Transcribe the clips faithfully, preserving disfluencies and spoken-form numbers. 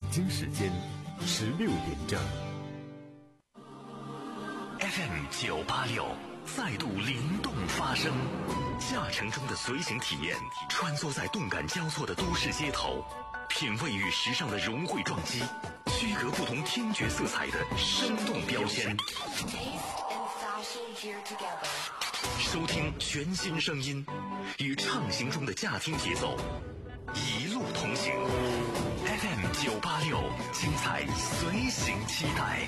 京时间十六点整。 F M 九八六再度灵动发声，驾乘中的随行体验，穿梭在动感交错的都市街头，品味与时尚的融汇撞击，区隔不同听觉色彩的生动标签。收听全新声音，与畅行中的驾听节奏一路同行。F M 九八六，精彩随行期待。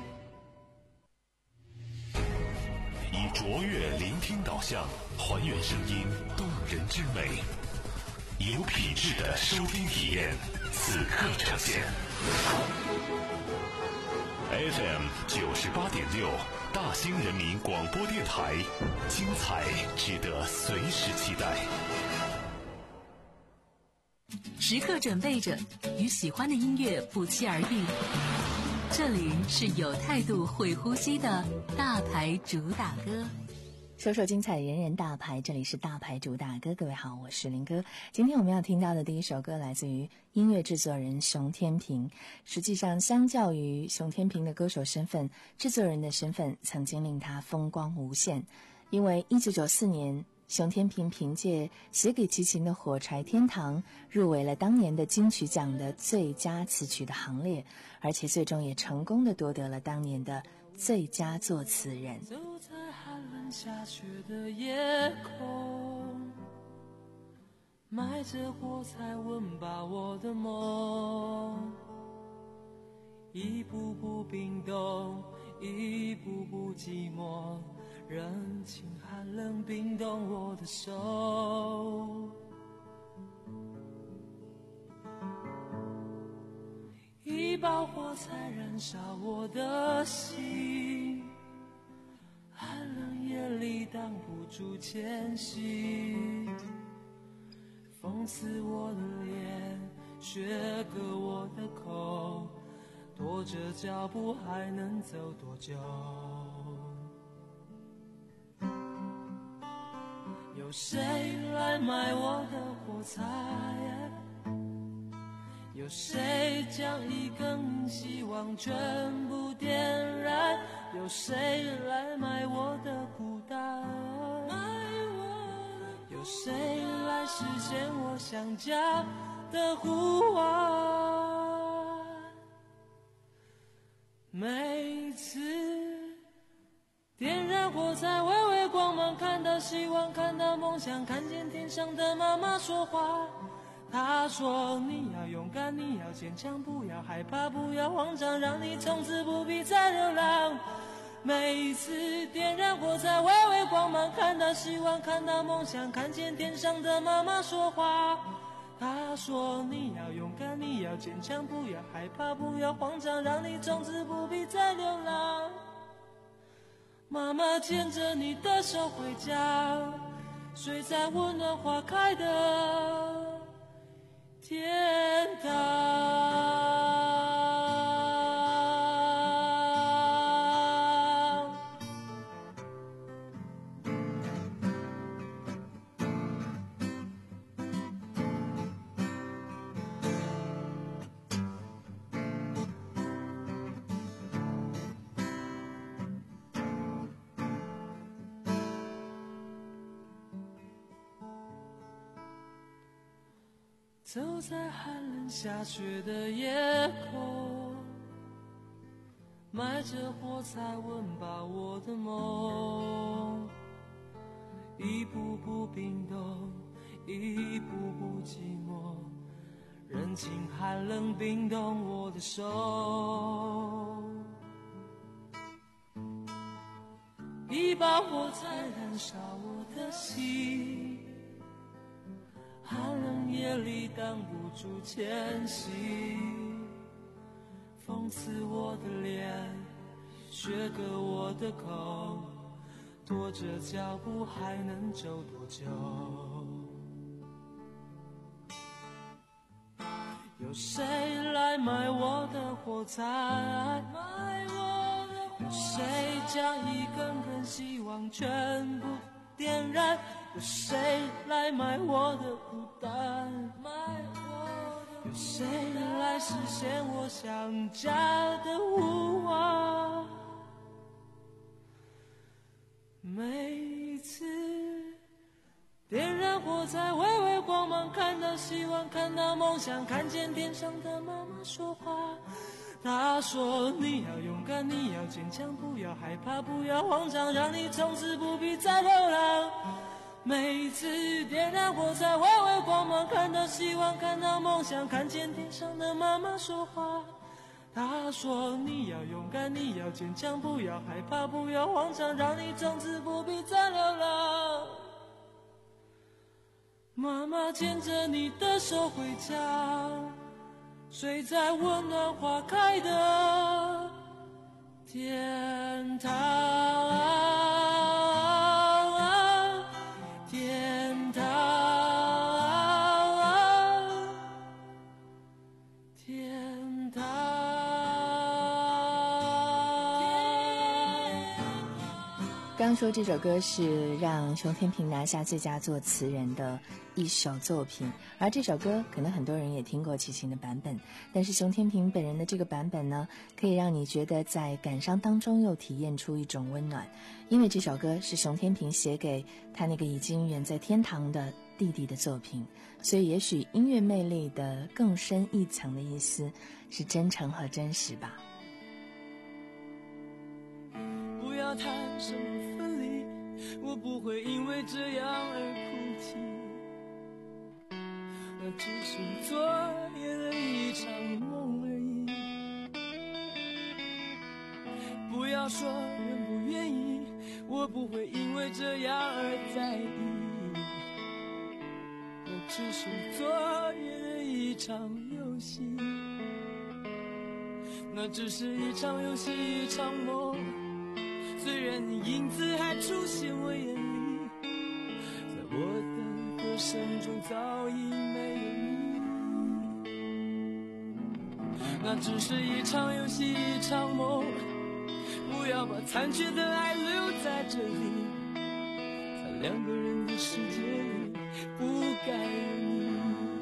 以卓越聆听导向，还原声音动人之美，有品质的收听体验，此刻呈现。F M 九十八点六，大兴人民广播电台，精彩值得随时期待。 时刻准备着，与喜欢的音乐不期而遇。这里是有态度会呼吸的大牌主打歌， 首首精彩，人人大牌。这里是大牌主打歌，各位好，我是林哥。今天我们要听到的第一首歌来自于音乐制作人熊天平。实际上，相较于熊天平的歌手身份，制作人的身份曾经令他风光无限。因为一九九四年，熊天平凭借写给齐秦的《火柴天堂》入围了当年的金曲奖的最佳词曲的行列，而且最终也成功的夺得了当年的最佳作词人。 走在寒冷下雪的夜空，埋着火柴温饱我的梦，一步步冰冻，一步步寂寞，人情寒冷冰冻我的手，一把火柴燃烧我的心，寒冷夜里挡不住前行，风刺我的脸，雪割我的口，拖着脚步还能走多久？有谁来买我的火柴？有谁将一根希望全部点燃？有谁来买我的孤单？有谁来实现我想家的呼唤？每次点燃火柴，微微光芒，看到希望，看到梦想，看见天上的妈妈说话。她说你要勇敢，你要坚强，不要害怕，不要慌张，让你从此不必再流浪。每一次点燃火柴，微微光芒，看到希望，看到梦想，看见天上的妈妈说话。她说你要勇敢，你要坚强，不要害怕，不要慌张，让你从此不必再流浪。妈妈牵着你的手回家，睡在温暖花开的天堂。走在寒冷下雪的夜空，埋着火柴温饱我的梦，一步步冰冻，一步步寂寞，人情寒冷冰冻我的手，一把火柴燃烧我的心，寒冷夜里挡不住前行，风刺我的脸，雪割我的口，拖着脚步还能走多久？有谁来买我的火柴？买我的火柴。有谁将一根根希望全部点燃？有谁来买我的孤单？买我的。有谁来实现我想家的呼唤？每一次点燃火柴，微微光芒，看到希望，看到梦想，看见天上的妈妈说话。她说你要勇敢，你要坚强，不要害怕，不要慌张，让你从此不必再流浪。每一次点燃火柴，微微光芒，看到希望，看到梦想，看见天上的妈妈说话。她说你要勇敢，你要坚强，不要害怕，不要慌张，让你从此不必再流浪。妈妈牵着你的手回家，睡在温暖花开的天堂，天堂，天堂。 刚说这首歌是让熊天平拿下最佳作词人的一首作品，而这首歌可能很多人也听过齐秦的版本，但是熊天平本人的这个版本呢，可以让你觉得在感伤当中又体验出一种温暖，因为这首歌是熊天平写给他那个已经远在天堂的弟弟的作品，所以也许音乐魅力的更深一层的意思是真诚和真实吧。 不要谈什么分离，我不会因为这样而哭泣，那只是昨夜的一场梦而已。不要说愿不愿意，我不会因为这样而在意，那只是昨夜的一场游戏，那只是一场游戏，一场梦。虽然你影子还出现我眼里，在我的歌声中早已没有你，那只是一场游戏，一场梦。不要把残缺的爱留在这里，在两个人的世界里不该有你。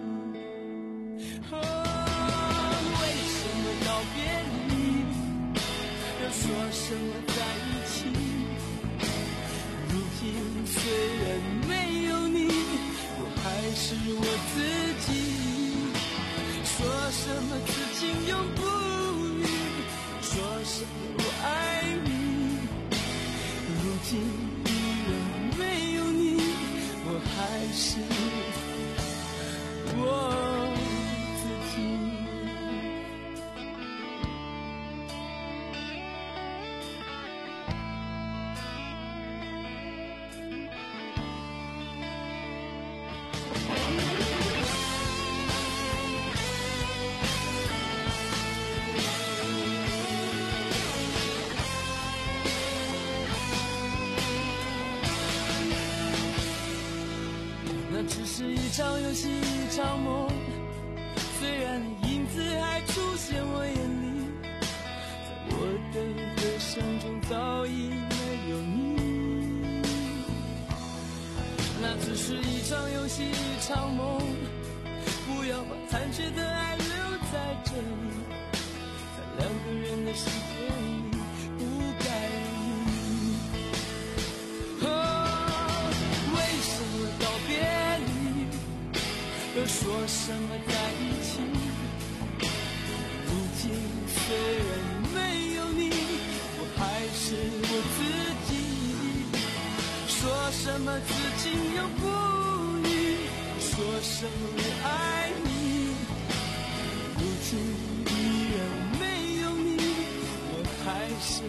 哦，为什么道别离，又说什么在一起，如今虽然没有你，我还是我自己。说什么此情永不渝，说什么我爱你，如今依然没有你，我还是我自己。只是一场游戏，一场梦。虽然影子还出现我眼里，在我的歌声中早已没有你。那只是一场游戏，一场梦。不要把残缺的爱留在这里，在两个人的世界里不该有你。哦，为什么道别又说什么在一起，如今虽然没有你，我还是我自己。说什么此情永不渝，说什么我爱你，如今依然没有你，我还是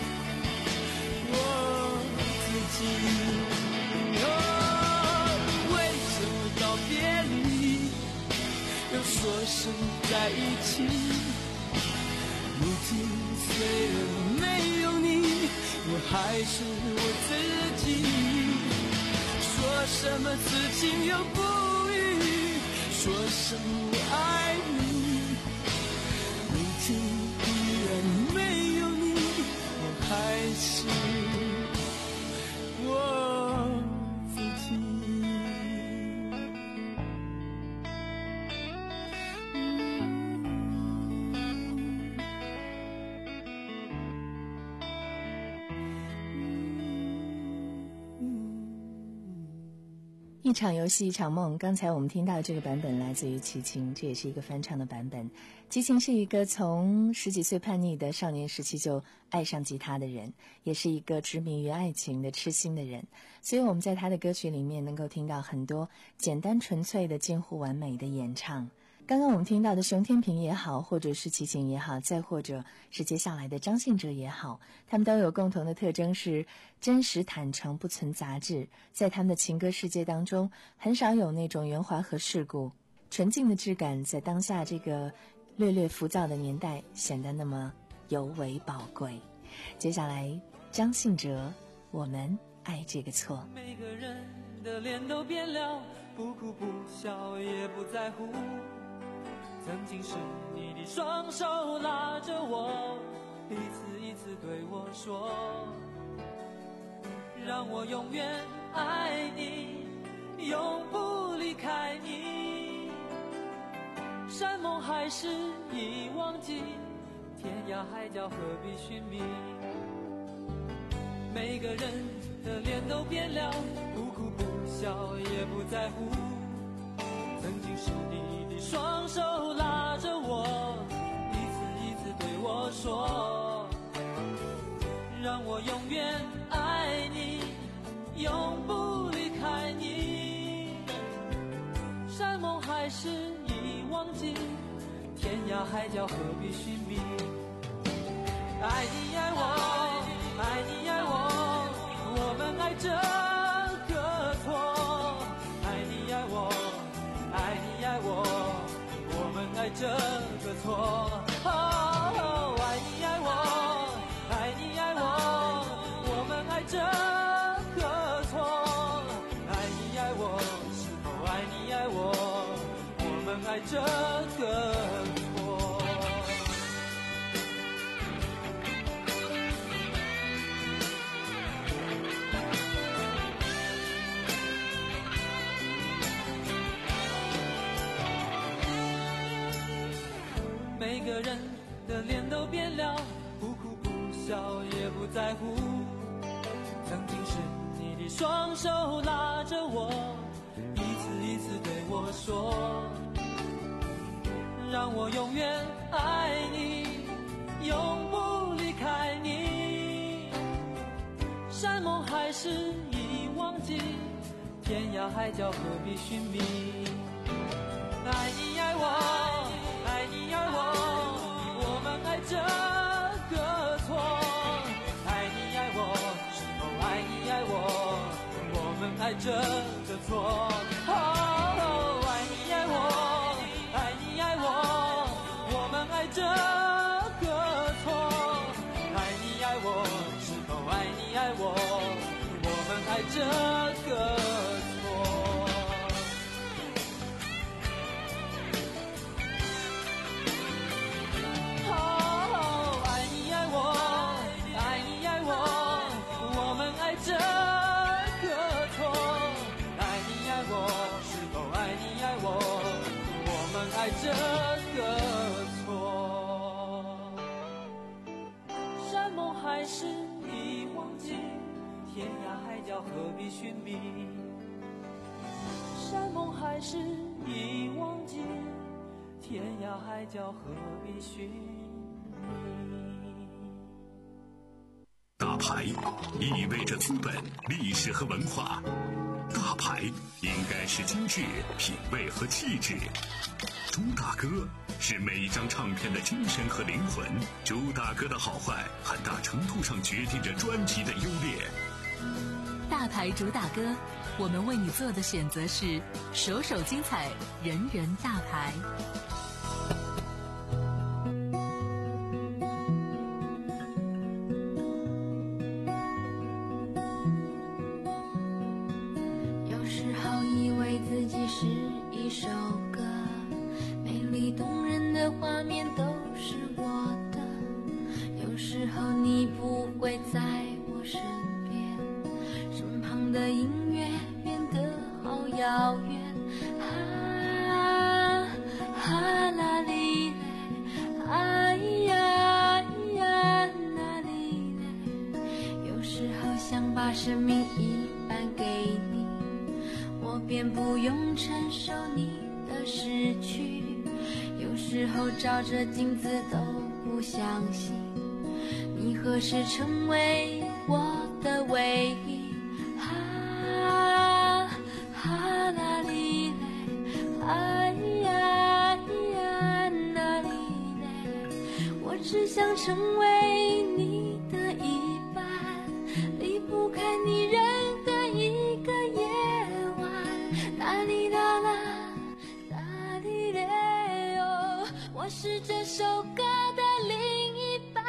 我自己。又说声在一起，如今虽然没有你，我还是我自己。说什么此情永不渝，说什么我爱你，如今依然没有你，我还是我自己。 一场游戏一场梦，刚才我们听到这个版本来自于齐秦，这也是一个翻唱的版本。齐秦是一个从十几岁叛逆的少年时期就爱上吉他的人，也是一个执迷于爱情的痴心的人，所以我们在他的歌曲里面能够听到很多简单纯粹的近乎完美的演唱。刚刚我们听到的熊天平也好，或者是齐秦也好，再或者是接下来的张信哲也好，他们都有共同的特征，是真实坦诚，不存杂质。在他们的情歌世界当中，很少有那种圆滑和世故，纯净的质感在当下这个略略浮躁的年代显得那么尤为宝贵。接下来张信哲，我们爱这个错。 每个人的脸都变了，不哭不笑也不在乎，曾经是你的双手拉着我，一次一次对我说，让我永远爱你，永不离开你。山盟海誓已忘记，天涯海角何必寻觅。每个人的脸都变了，不哭不笑也不在乎，曾经是你的双手拉着我，一次一次对我说，让我永远爱你，永不离开你。山盟海誓已忘记，天涯海角何必寻觅。爱你爱我，爱你爱我，我们爱这个错。爱你爱我，爱你爱我，我们爱这个错。哦，爱你爱我，爱你爱我，我们爱这个错。爱你爱我，是否爱你爱我，我们爱这个错。每个人的脸都变了，不哭不笑也不在乎，曾经是你的双手拉着我，一次一次对我说，让我永远爱你，永不离开你。山盟海誓已忘记，天涯海角何必寻觅。爱你爱我，爱你爱我，我们爱这个错。爱你爱我，是否爱你爱我，我们爱这个错。哦，爱你爱我，爱你爱我，我们爱这个错。爱你爱我，是否爱你爱我，我们爱这个错。这个错，爱你爱我，是否爱你爱我，我们爱这个错。山盟海誓已忘记，天涯海角何必寻觅。山盟海誓已忘记，天涯海角何必寻觅。 大牌意味着资本、历史和文化，大牌应该是精致、品味和气质。朱大哥是每一张唱片的精神和灵魂，朱大哥的好坏很大程度上决定着专辑的优劣。 大牌主打歌，我们为你做的选择是首首精彩，人人大牌。 把生命一半给你，我便受你的失去，有时候照着镜子都不相信，你何时成为我的唯一。哈哈啦哩嘞，哎呀呀那哩嘞，我只想成为你的一半，离不开你任何一个夜晚。啦哩啦啦啦哩嘞哦，我是这首歌的另一半。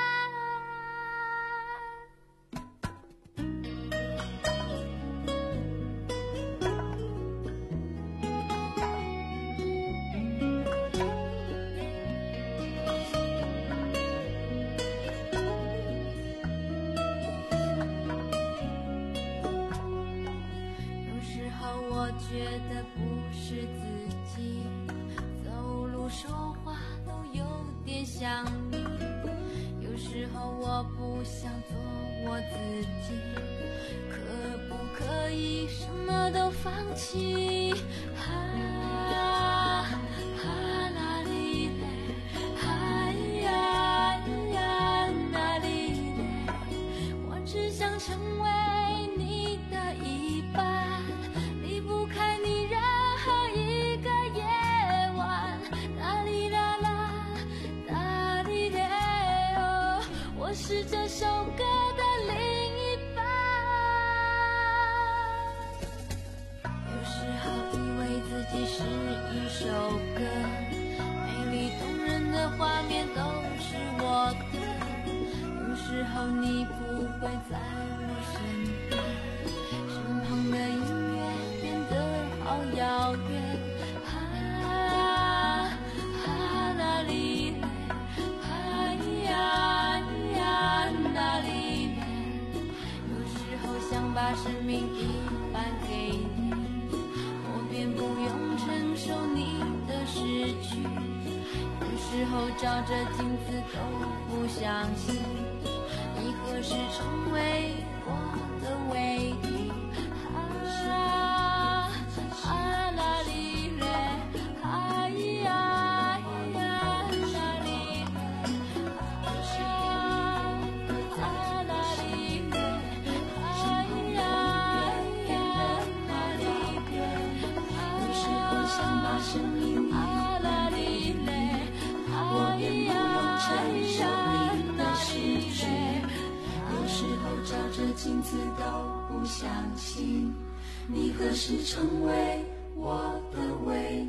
我觉得不是自己，走路说话都有点像你，有时候我不想做我自己，可不可以什么都放弃。哈哈啦哩嘞，嗨呀呀那哩嘞，我只想成为你的一半，离不开你任何一个夜晚。啦哩啦啦啦哩嘞哦，我是这首歌的另一半。有时候以为自己是一首歌，美丽动人的画面都是我的，有时候你不会在我身边，身旁的音乐变得好遥远。哈哈啦哩嘞，嗨呀呀那哩嘞，有时候想把生命一半给你，我便不用承受你的失去，有时候照着镜子都不相信，你何时成为我的唯一。哈哈啦哩嘞，嗨呀呀那哩嘞，哈哈啦哩嘞，嗨呀呀那哩嘞，有时候想把生命一半给你，我便不用承受你的失去，有时候照着镜子都不相信，你何时成为我的唯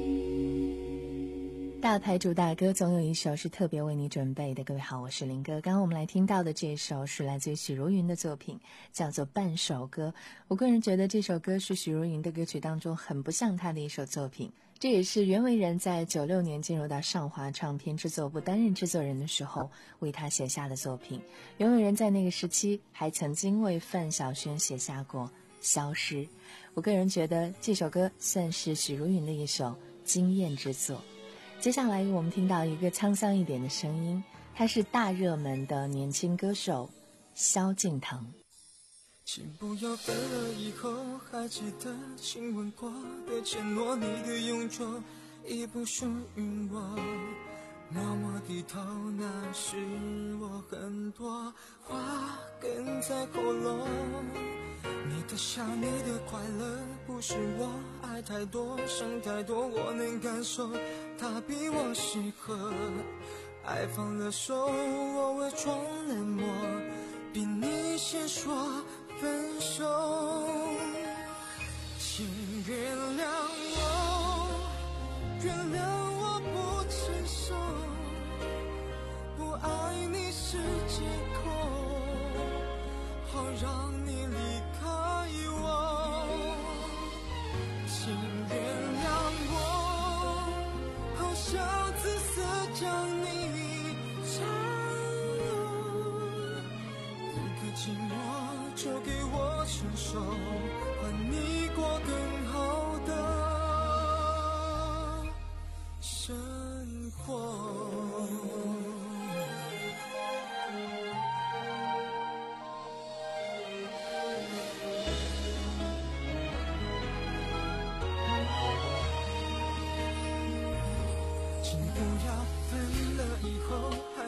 一。 大牌主打歌总有一首是特别为你准备的。各位好，我是林哥。刚刚我们来听到的这首是来自于许茹芸的作品，叫做《半首歌》。我个人觉得这首歌是许茹芸的歌曲当中很不像她的一首作品，这也是袁惟仁在九六年进入到上华唱片制作部担任制作人的时候为他写下的作品。袁惟仁在那个时期还曾经为范晓萱写下过《消失》。我个人觉得这首歌算是许茹芸的一首惊艳之作。接下来我们听到一个沧桑一点的声音，他是大热门的年轻歌手萧敬腾。 请不要分了以后还记得亲吻过的承诺，你的永久已不属于我，默默低头，那是我很多话哽在喉咙。你的笑，你的快乐，不是我爱太多想太多，我能感受它比我适合。爱放了手，我伪装冷漠，比你先说分手。请原谅我，原谅我不成熟，不爱你是借口，好让你离开我。请原谅我，好笑自私将你占有，一个寂寞就给我承受，换你过更好的生活。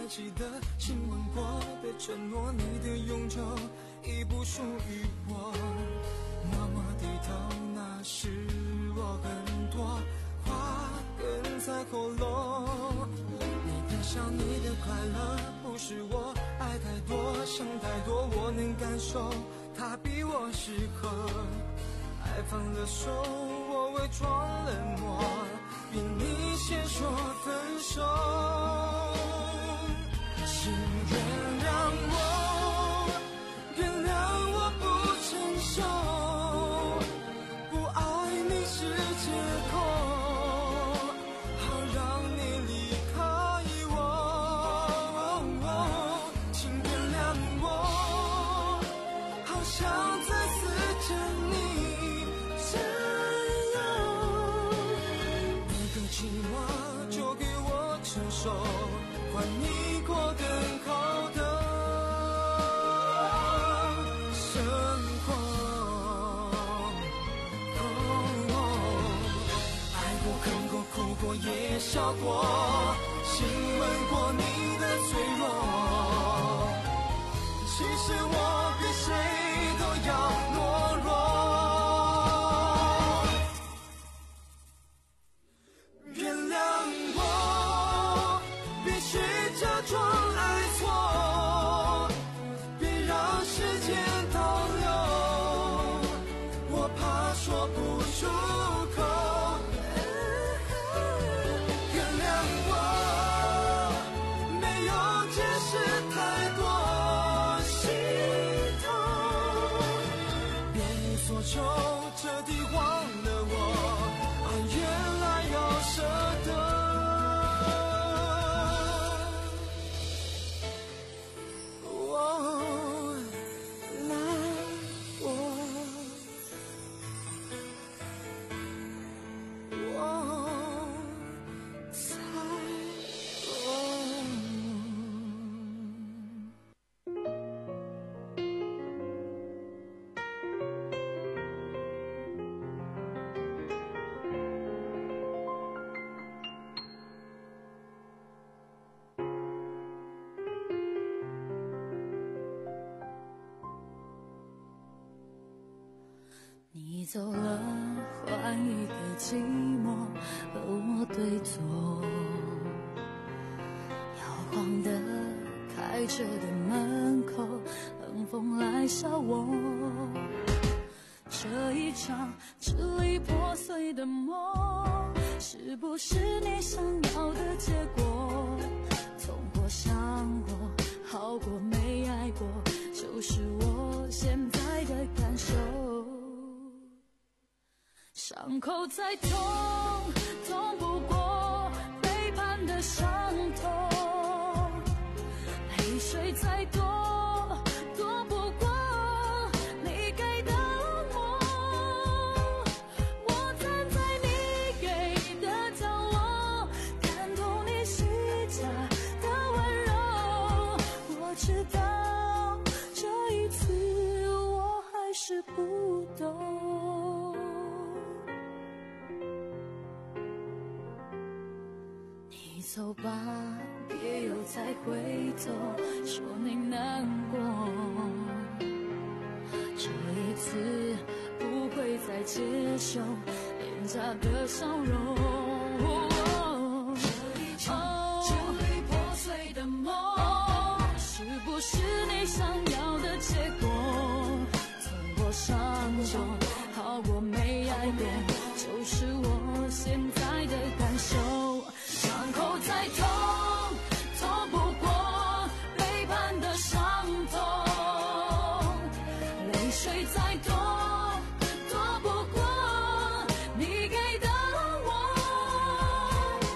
记得亲吻过的承诺，你的永久已不属于我。默默低头，那是我很多话哽在喉咙。你的笑，你的快乐，不是我爱太多，想太多，我能感受，它比我适合。爱放了手，我伪装冷漠，比你先说分手。请原谅我，原谅我不成熟，不爱你是借口，好让你离开我。请原谅我，好想再次见你真有。你的寂寞就给我承受，换你过更好的生活。爱过、恨过、哭过，也笑过，亲吻过你的脆弱。其实我比谁都要懦弱。原谅我，必须假装爱错，别让时间倒流，我怕说不出口。原谅我，没有解释太多心痛，别无所求，彻底忘了我，啊，原来要舍得。 你走了，换一个寂寞和我对坐，摇晃的开着的门口，冷风来笑我。这一场支离破碎的梦，是不是你想要的结果？痛过伤过，好过没爱过，就是我现在的感受。伤口再痛，痛不过背叛的伤痛；泪水再多，多不过你给的我。我站在你给的角落，看透你虚假的温柔。我知道这一次我还是不懂。走吧，别又再回头，说你难过。这一次不会再接受廉价的笑容。这一场支离破碎的梦，是不是你想要的结果？痛过伤过，好过没爱过，就是我现在的感受。伤口再痛，痛不过背叛的伤痛；泪水再多，多不过你给的我。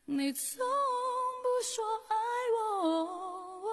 你从不说爱我。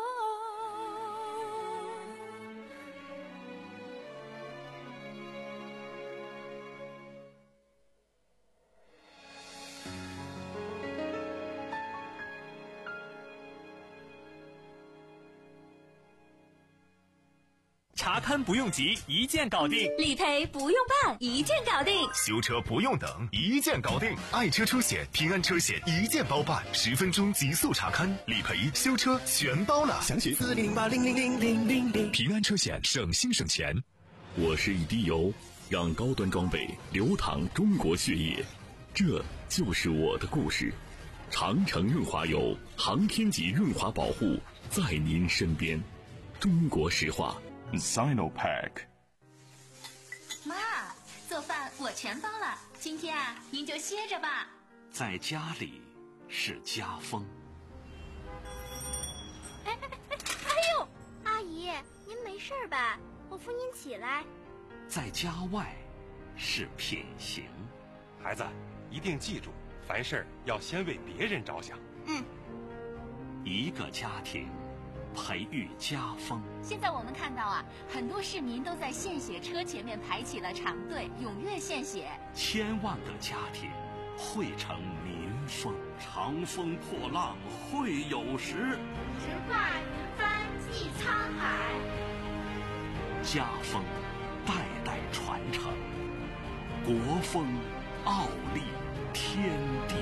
查勘不用急，一键搞定； 理赔不用办，一键搞定； 修车不用等，一键搞定。爱车出险，平安车险一键包办，十分钟极速查勘、理赔、修车全包了。详询四零八零零零零零零。平安车险，省心省钱。 我是一滴油，让高端装备流淌中国血液，这就是我的故事。长城润滑油，航天级润滑保护，在您身边。中国石化。 Sinopack。 妈，做饭我全包了，今天啊，您就歇着吧。 在家里是家风。 哎哎哎哎呦，阿姨，您没事吧？我扶您起来。 在家外是品行。 孩子，一定记住，凡事要先为别人着想。 嗯。 一个家庭。培育家风。 现在我们看到啊，很多市民都在献血车前面排起了长队，踊跃献血。 千万个家庭汇成民风，长风破浪会有时， 直挂云帆济沧海。 家风代代传承，国风傲立天地。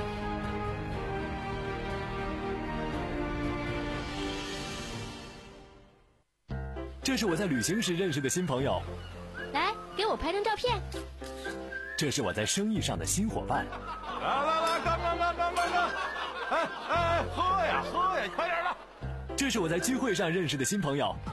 这是我在旅行时认识的新朋友， 来给我拍张照片。 这是我在生意上的新伙伴。 来来来，干干干干干干！哎哎，喝呀喝呀，快点的！ 这是我在聚会上认识的新朋友，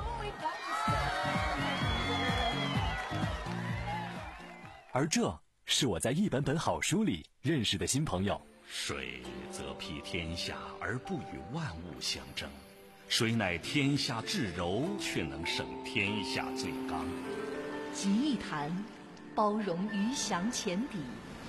而这是我在一本本好书里认识的新朋友。 水则披天下而不与万物相争。谁乃天下至柔，却能胜天下最刚。 集一坛，包容鱼翔浅底；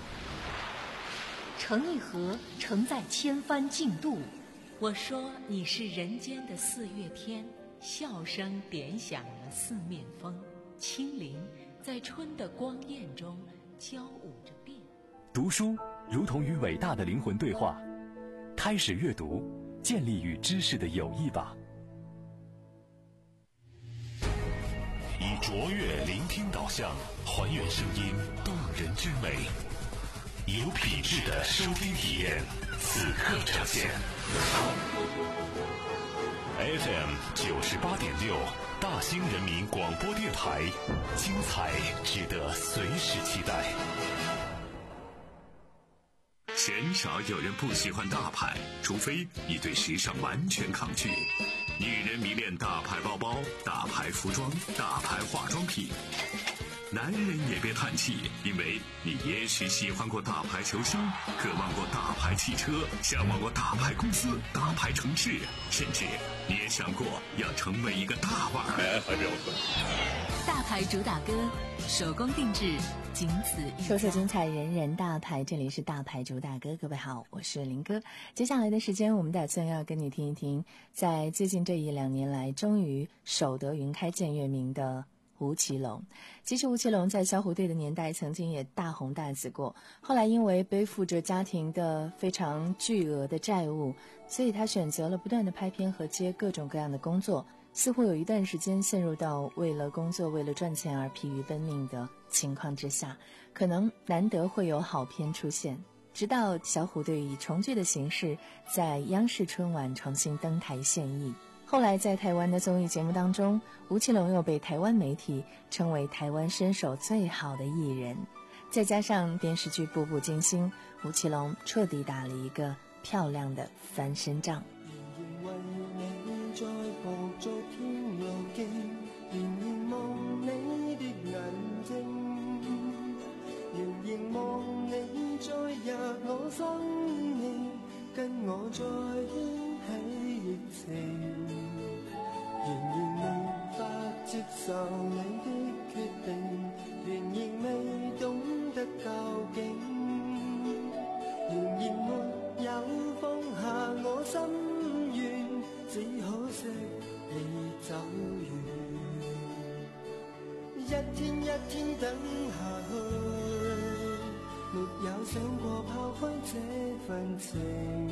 成一河，承载千帆竞渡。我说你是人间的四月天，笑声点响了四面风，轻灵在春的光艳中交舞着变。 读书如同与伟大的灵魂对话，开始阅读，建立与知识的友谊吧。 以卓越聆听导向，还原声音动人之美，有品质的收听体验，此刻呈现。F M 九十八点六，大兴人民广播电台，精彩值得随时期待。鲜少有人不喜欢大牌，除非你对时尚完全抗拒。女人迷恋大牌包包、大牌服装、大牌化妆品。男人也别叹气，因为你也许喜欢过大牌球星，渴望过大牌汽车，向往过大牌公司、大牌城市，甚至你也想过要成为一个大腕。哎，还标准。 大牌主打歌，手工定制，仅此一家。 说说精彩，人人大牌，这里是大牌主打歌。各位好，我是林哥。接下来的时间，我们打算要跟你听一听，在最近这一两年来，终于守得云开见月明的吴奇隆。其实吴奇隆在小虎队的年代曾经也大红大紫过，后来因为背负着家庭的非常巨额的债务，所以他选择了不断的拍片和接各种各样的工作，似乎有一段时间陷入到为了工作为了赚钱而疲于奔命的情况之下，可能难得会有好片出现。直到小虎队以重聚的形式在央视春晚重新登台献艺，后来在台湾的综艺节目当中，吴奇隆又被台湾媒体称为台湾身手最好的艺人。再加上电视剧《步步惊心》，吴奇隆彻底打了一个漂亮的翻身仗。 我生命跟我再掀起疫情，仍然無法接受你的決定，仍然未懂得究竟，仍然沒有放天等下去，沒有想過拋開這份情，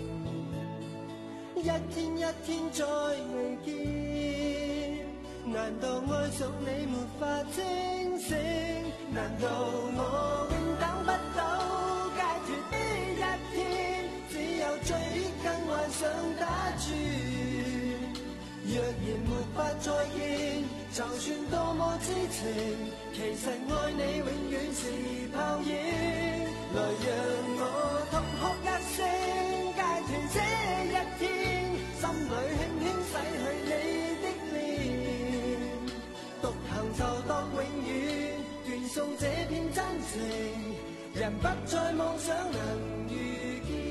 一天一天再未見，難道愛上你沒法清醒？難道我永等不到解脫的一天？只有追憶跟幻想打轉，若然沒法再見，就算多麼痴情，其實愛你永遠是泡影。來讓我痛哭一聲，解脫這一天，心裏輕輕洗去你的臉，獨行就當永遠斷送這片真情，人不再妄想能遇見。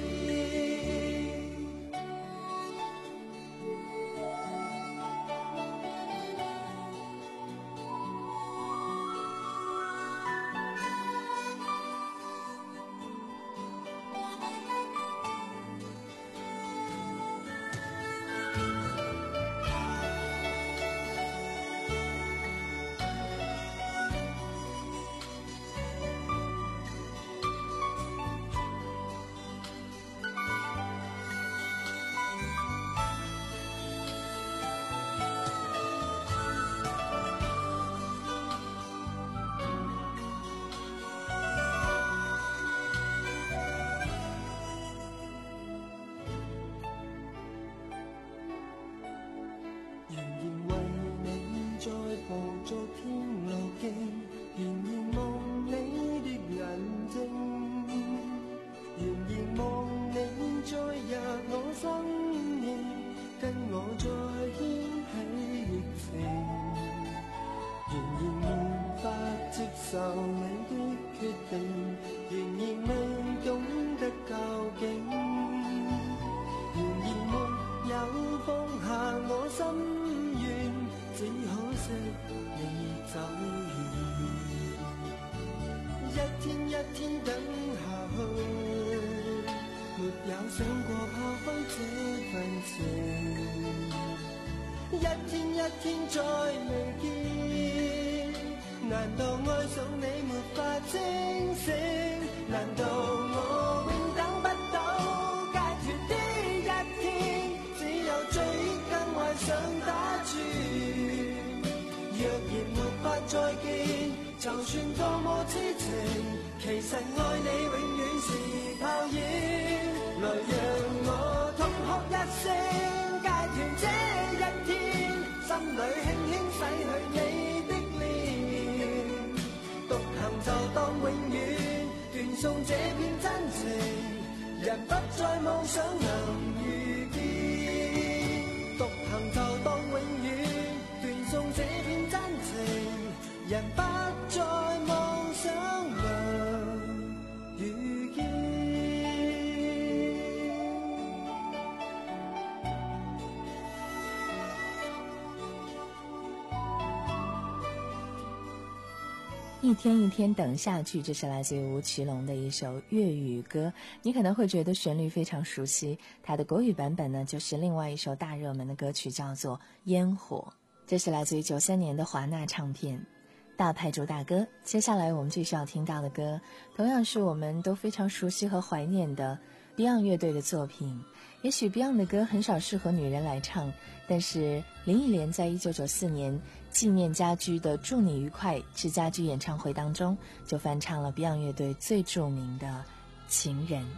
一天一天等下去，这是来自于吴奇隆的一首粤语歌。你可能会觉得旋律非常熟悉，它的国语版本呢，就是另外一首大热门的歌曲，叫做《烟火》。这是来自于九三年的华纳唱片。大牌主打歌，接下来我们继续要听到的歌，同样是我们都非常熟悉和怀念的 Beyond 乐队的作品。也许 Beyond 的歌很少适合女人来唱，但是林忆莲在一九九四年纪念家居的祝你愉快之家居演唱会当中，就翻唱了 Beyond 乐队最著名的情人。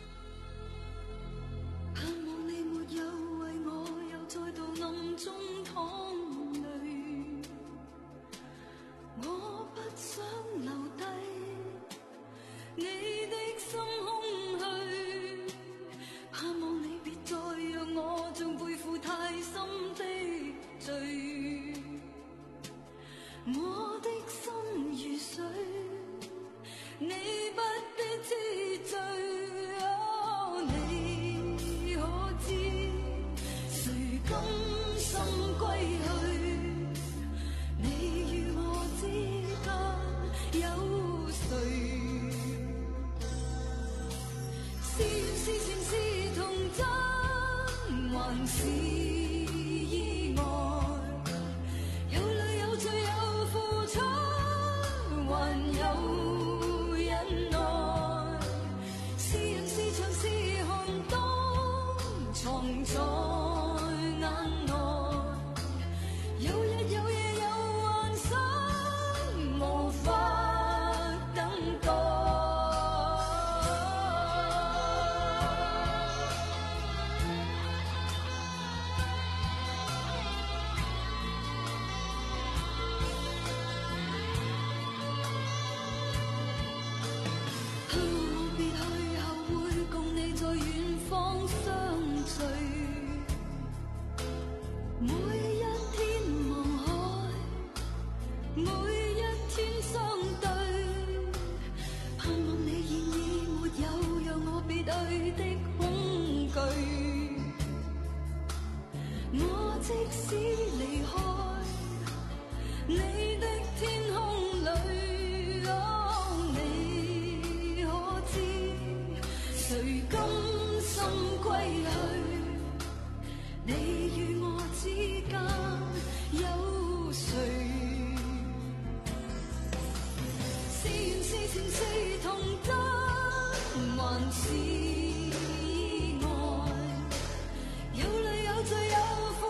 盼望你沒有為我又再度暗中淌淚，我不想留低你的心空虛，盼望你別再讓我像背負太深的罪，我的心如水，你不必知罪。哦，你可知誰甘心歸去？你與我之間有誰？是緣是情是童真，還是意外？有淚有罪有付出。 藏在眼內。有日有夜有幻想，無法等待。即使離開你的天空裏，哦，你可知誰甘心歸去？你與我之間有誰？是緣是情是童真，還是意外？有淚有罪有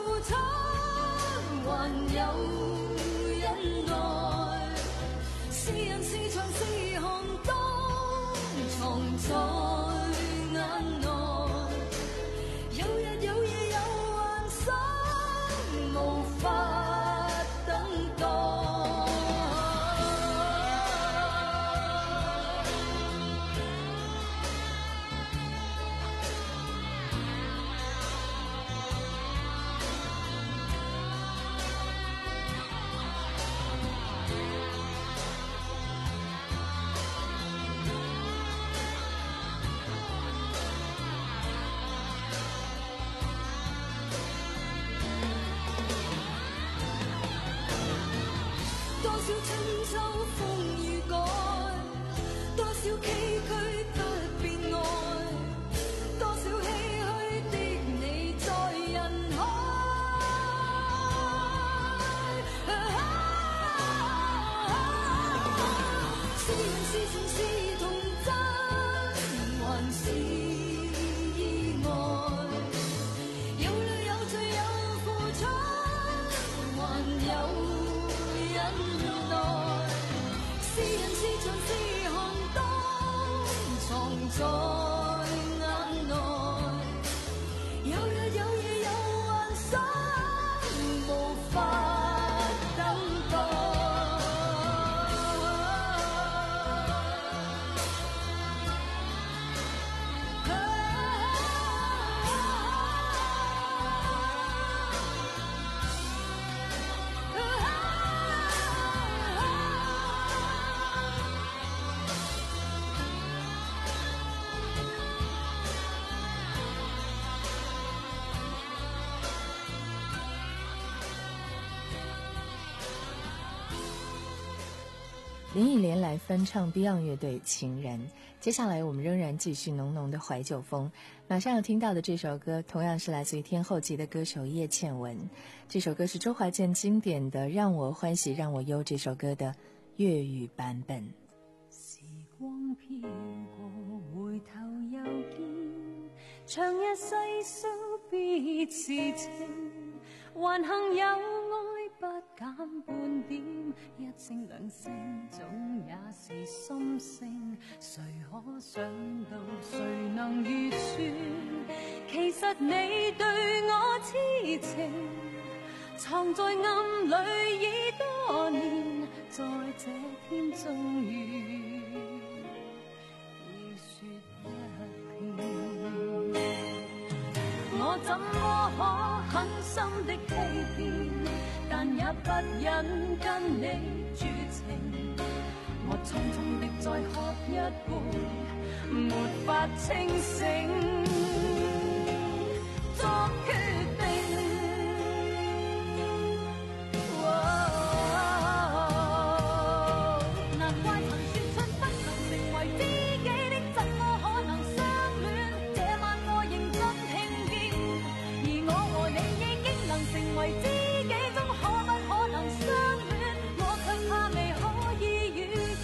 還有忍耐，是人是牆是寒冬，藏在眼內。有日有夜有幻想，無法等待。多少春秋風雨改，多少崎嶇不變愛，多少唏噓的你在人海。是緣是情是童真，還是意外？有淚有罪有付出，還有是人是牆是寒冬，藏在眼內。有日有夜有幻想，無法等待。 林忆莲来翻唱 Beyond 乐队《情人》。接下来我们仍然继续浓浓的怀旧风，马上要听到的这首歌同样是来自于天后级的歌手叶倩文。这首歌是周华健經典的《讓我歡喜讓我憂》這首歌的粵語版本。 時光飄過，回頭又見，長日細數別時情，還幸有愛不減半點，一聲兩聲總也是心聲，誰可想到誰能預算，其實你對我痴情藏在暗裏已多年，在這天終於要說一遍，我怎麼可狠心的欺騙，但也不忍跟你絕情，我匆匆的再喝一杯，沒法清醒，作決定。難怪曾說出不能成為知己的，怎麼可能相戀？這晚我認真聽見，而我和你已經能成為知己，中可不可能相戀？我卻怕未可以遇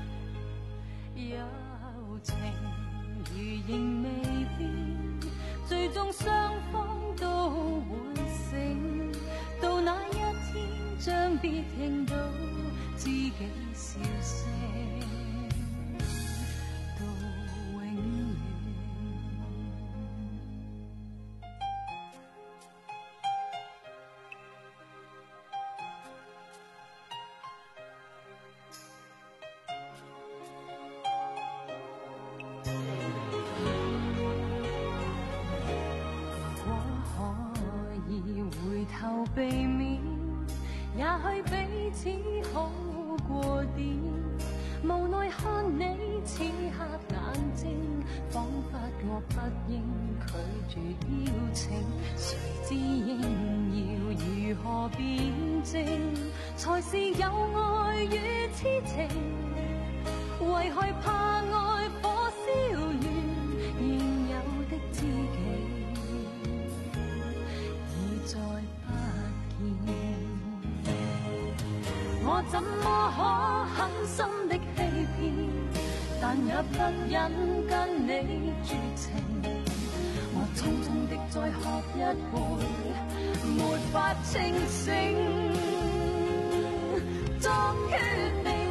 見，友情如仍未變， 终雙方都會醒，到那一天將必聽到知己笑聲。避免，也許彼此好過點。無奈看你此刻眼睛，彷彿我不應拒絕邀請。誰知應要如何辯證，才是有愛與痴情？為害怕愛火燒完現有的知己。我怎麼可狠心的欺騙，但也不忍跟你絕情。我匆匆的再喝一杯，沒法清醒，作決定。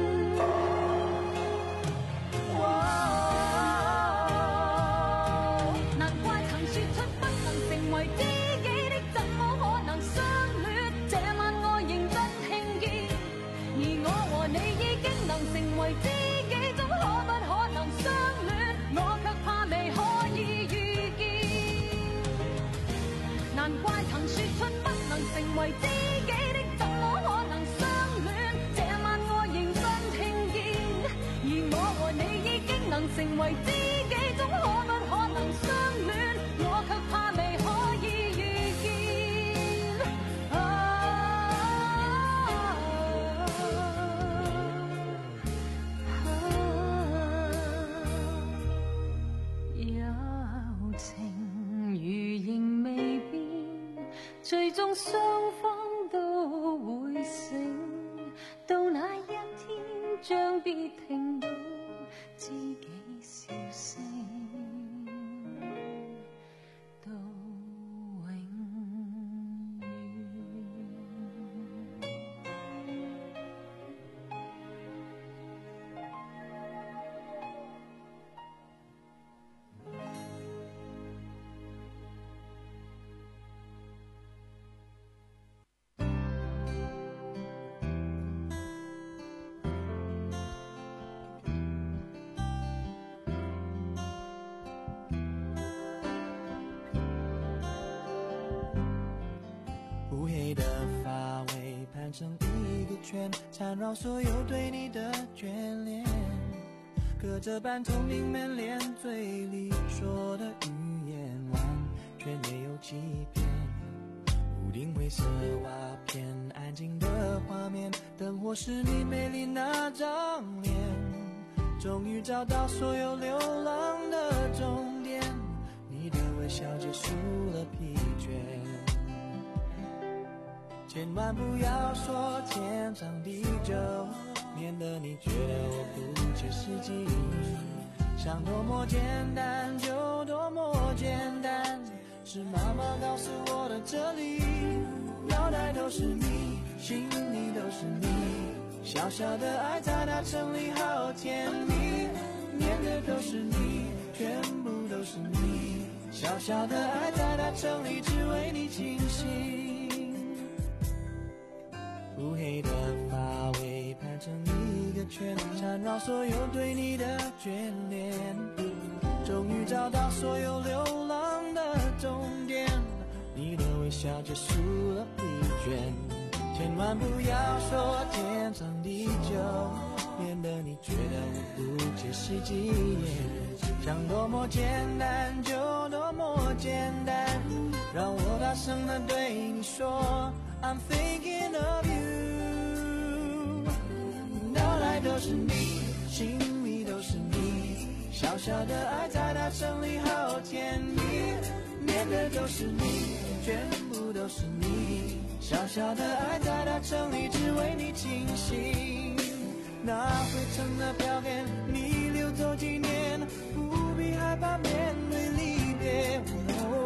難怪曾說出不能成為知己的，怎麼可能相戀？這晚我認真聽見。而我和你已經能成為知己，總可不可能相戀？我卻怕未可以遇見。難怪曾說出不能成為知己的，怎麼可能相戀？這晚我認真聽見，而我和你已經能成為知己，總可不可能相戀？我卻怕未可以遇見。啊最終雙方都會醒，到那一天將必聽到知己笑聲，到永遠。 乌黑的发尾盘成一个圈，缠绕所有对你的眷恋，隔着半透明门帘，嘴里说的语言完全没有欺骗。屋顶灰色瓦片，安静的画面，灯火是你美丽那张脸，终于找到所有流浪的终点，你的微笑结束了疲倦。千万不要说天长地久，免得你觉得我不切实际。想多么简单就多么简单，是妈妈告诉我的这里，脑袋都是你，心里都是你，小小的爱在那城里好甜蜜，念的都是你，全部都是你，小小的爱在那城里只为你倾心。乌黑的发尾盘成一个圈，缠绕所有对你的眷恋，终于找到所有流浪的终点，你的微笑结束了疲倦。千万不要说天长地久，免得你觉得我不切实际。想多么简单就多么简单，让我大声地对你说I'm thinking of you， 脑袋都是你，心里都是你，小小的爱在那城里好甜蜜，念的都是你，全部都是你，小小的爱在那城里只为你倾心。那灰尘的表面你溜走几年，不必害怕面对离别。哦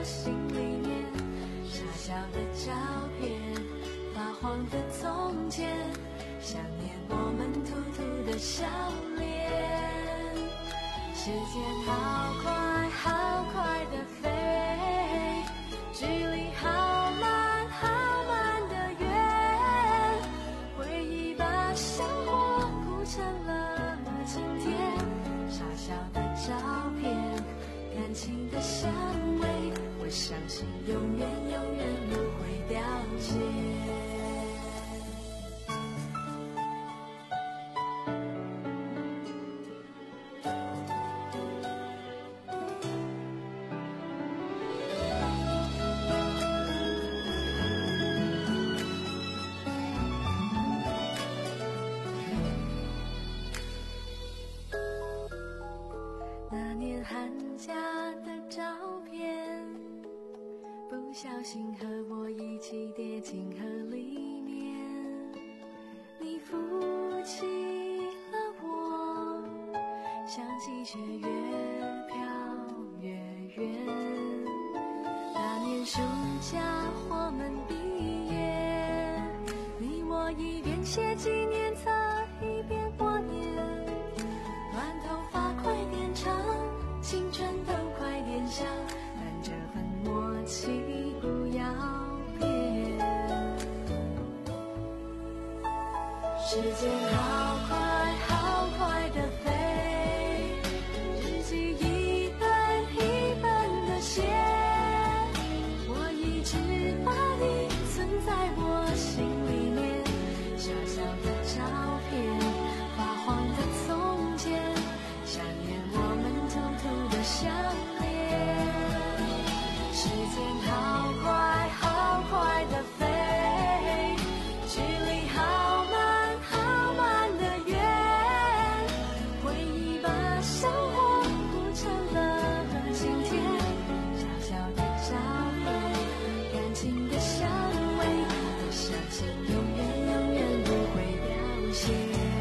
我心里面，傻笑的照片，发黄的从前，想念我们突突的笑脸。时间好快好快的飞，距离好慢好慢的远，回忆把生活铺成了今天，傻笑的照片，感情的香味，我相信永远永远不会凋谢。那年寒假的照片，不小心和我一起跌进河里面，你扶起了我，想起却越飘越远。那年暑假我们毕业，你我一边写纪念册一边过年，短头发快点长，青春都快点香，但这份默契不要变。时间好快好快的飞，日记一本一本的写，我一直把你存在我心里面，小小的照片，发黄的从前，想念我们突突的相恋。时间好快好快的飞，距离好慢好慢的远，回忆把生活铺成了今天，小小的照片，感情的香味，我相信永远永远不会凋谢。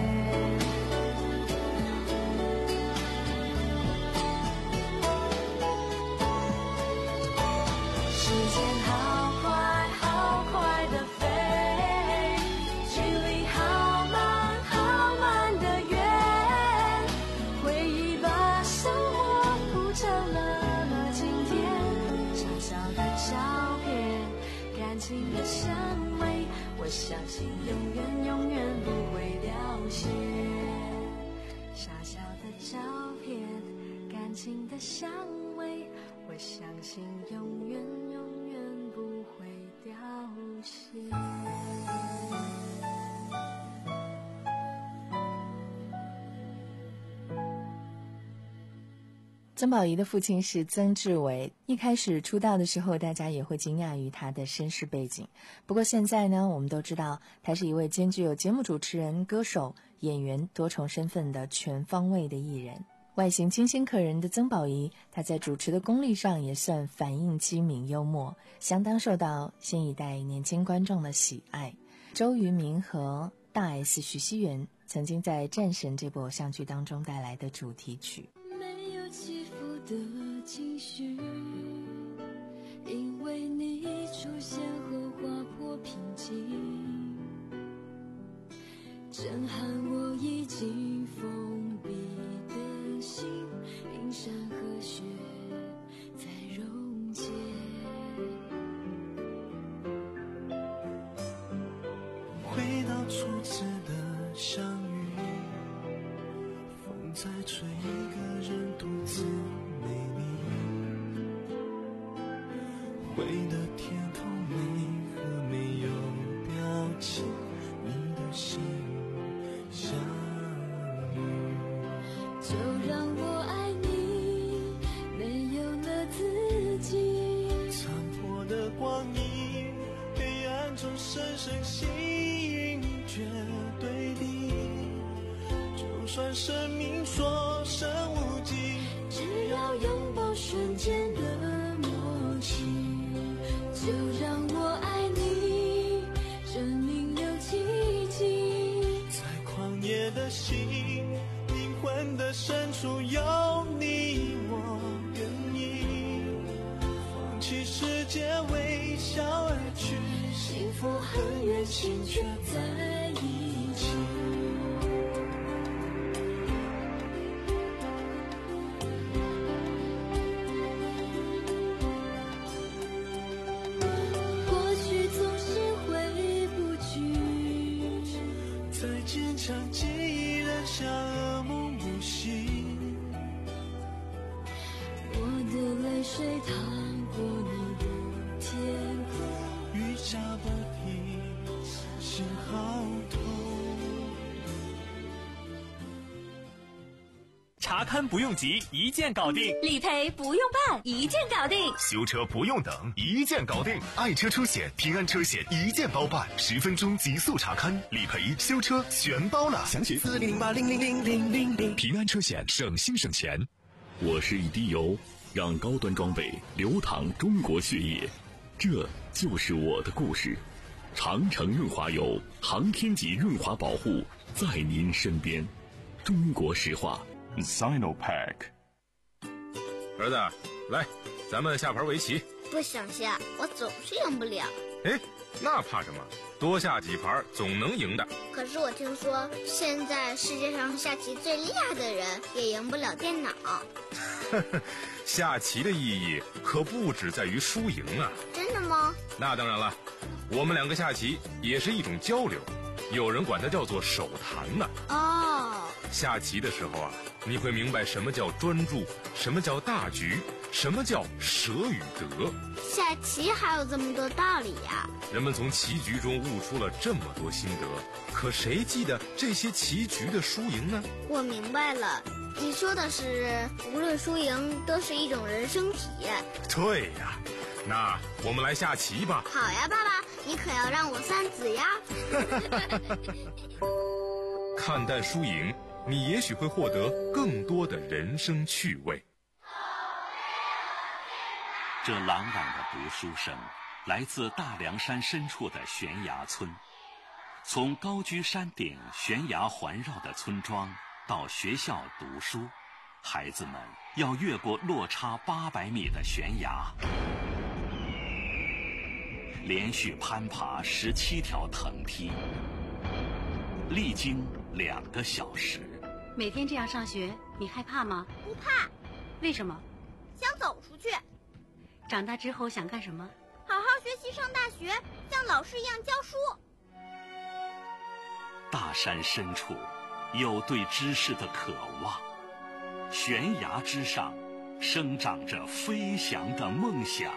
时间好快好快的飞，距离好慢好慢的远，回忆把生活铺成了今天，小小的照片，感情的香味，我相信永远永远不会凋谢。小小的照片，感情的香味，我相信永远永远不会凋谢。 曾宝仪的父亲是曾志伟，一开始出道的时候，大家也会惊讶于他的身世背景。不过现在呢，我们都知道他是一位兼具有节目主持人、歌手、演员多重身份的全方位的艺人。外形清新可人的曾宝仪，他在主持的功力上也算反应机敏幽默，相当受到新一代年轻观众的喜爱。周渝民和大 S 许熙媛曾经在《战神》这部偶像剧当中带来的主题曲。 没有起伏的情绪，因为你出现后划破平静，震撼我已经封闭的心，冰山和雪在溶解。 回到初次的相遇，风在吹，一个人独自美丽，灰的天空没和没有表情，你的心相遇， 就让我爱你，没有了自己， 残破的光阴，黑暗中深深吸引，绝对的，就算生命所剩无几， 只要拥抱瞬间的默契，就让我爱你，证明有奇迹， 在旷野的心，灵魂的深处有你，我愿意放弃情却在一起。过去总是回不去， 再坚强记忆仍像噩梦无醒。 我的泪水淌过你的天空， 雨下不停，心好痛。 查看不用急，一键搞定； 理赔不用办，一键搞定； 修车不用等，一键搞定。爱车出险、平安车险一键包办，十分钟极速查看，理赔、修车全包了。详询四零零八零零零零零零。平安车险，省心省钱。 我是一滴油，让高端装备流淌中国血液，这就是我的故事。长城润滑油，航天级润滑保护，在您身边。中国石化 Sinopack。 儿子，来，咱们下盘围棋。 不想下，我总是赢不了。 哎，那怕什么？多下几盘总能赢的。 可是我听说，现在世界上下棋最厉害的人也赢不了电脑。 下棋的意义可不只在于输赢啊。 真的吗？ 那当然了，我们两个下棋也是一种交流，有人管它叫做手谈呢。 哦， 下棋的时候啊，你会明白什么叫专注，什么叫大局，什么叫舍与得。 下棋还有这么多道理呀！ 人们从棋局中悟出了这么多心得，可谁记得这些棋局的输赢呢？ 我明白了，你说的是无论输赢都是一种人生体验。 对呀，那我们来下棋吧。 好呀，爸爸，你可要让我三子呀。 看淡输赢，你也许会获得更多的人生趣味。 这朗朗的读书声来自大凉山深处的悬崖村。从高居山顶悬崖环绕的村庄到学校读书，孩子们要越过落差八百米的悬崖，连续攀爬十七条藤梯，历经两个小时。 每天这样上学，你害怕吗？ 不怕。 为什么？ 想走出去。 长大之后想干什么？ 好好学习，上大学，像老师一样教书。 大山深处有对知识的渴望，悬崖之上生长着飞翔的梦想。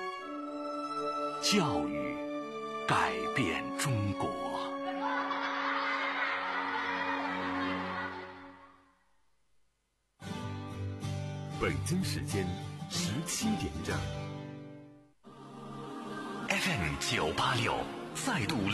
教育改变中国。 北京时间十七点整。 F M 九八六再度。